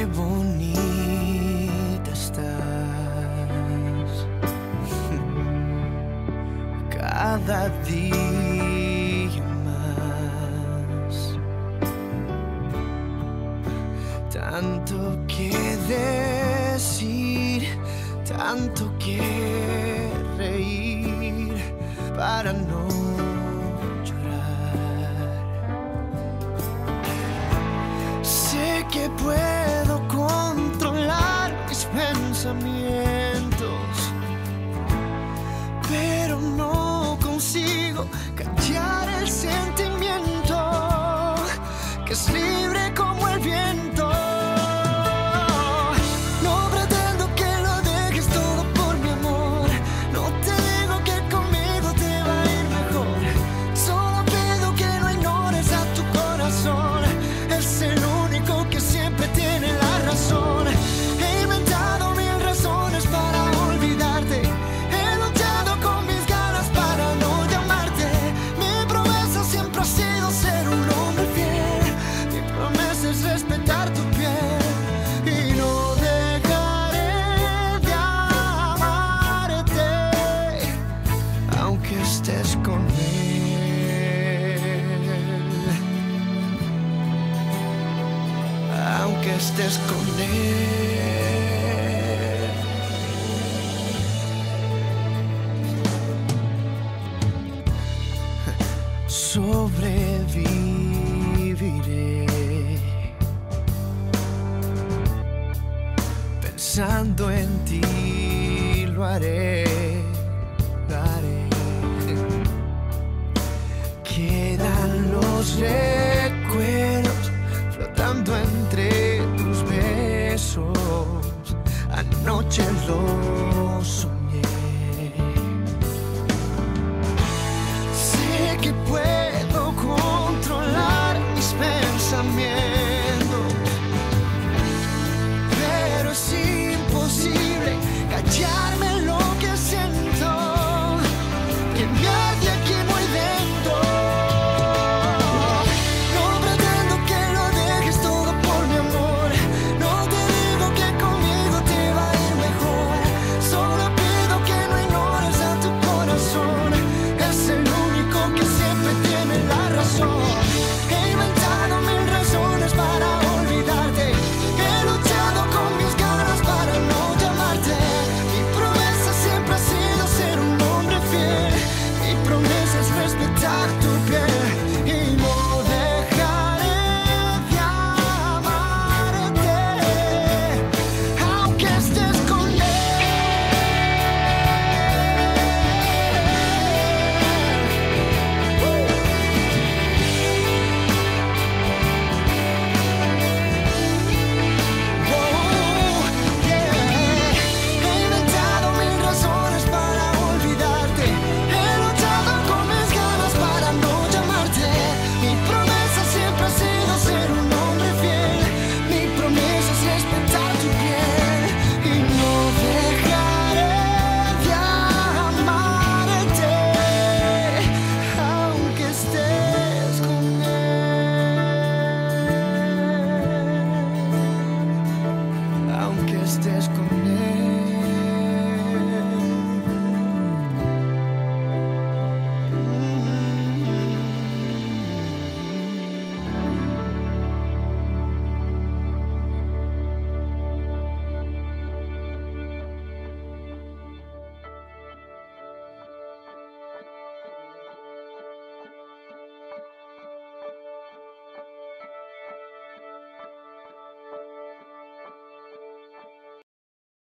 bonita estás. Cada día más. Tanto que decir, tanto que reír para no llorar. Sé que puedo controlar mis pensamientos, pero no consigo callar el sentimiento que es libre como el viento. No pretendo que lo dejes todo por mi amor. No te digo que conmigo te va a ir mejor. Solo pido que no ignores a tu corazón. Es el único que siempre tiene la razón. He inventado mil razones para olvidarte. He luchado con mis ganas para no llamarte. Mi promesa siempre ha sido ser un hombre fiel. Mi promesa es respetar tu piel. Y no dejaré de amarte, aunque estés con él. Aunque estés con él. Sobreviviré pensando en ti, lo haré, lo haré. Quedan los recuerdos flotando entre tus besos. Anoche lo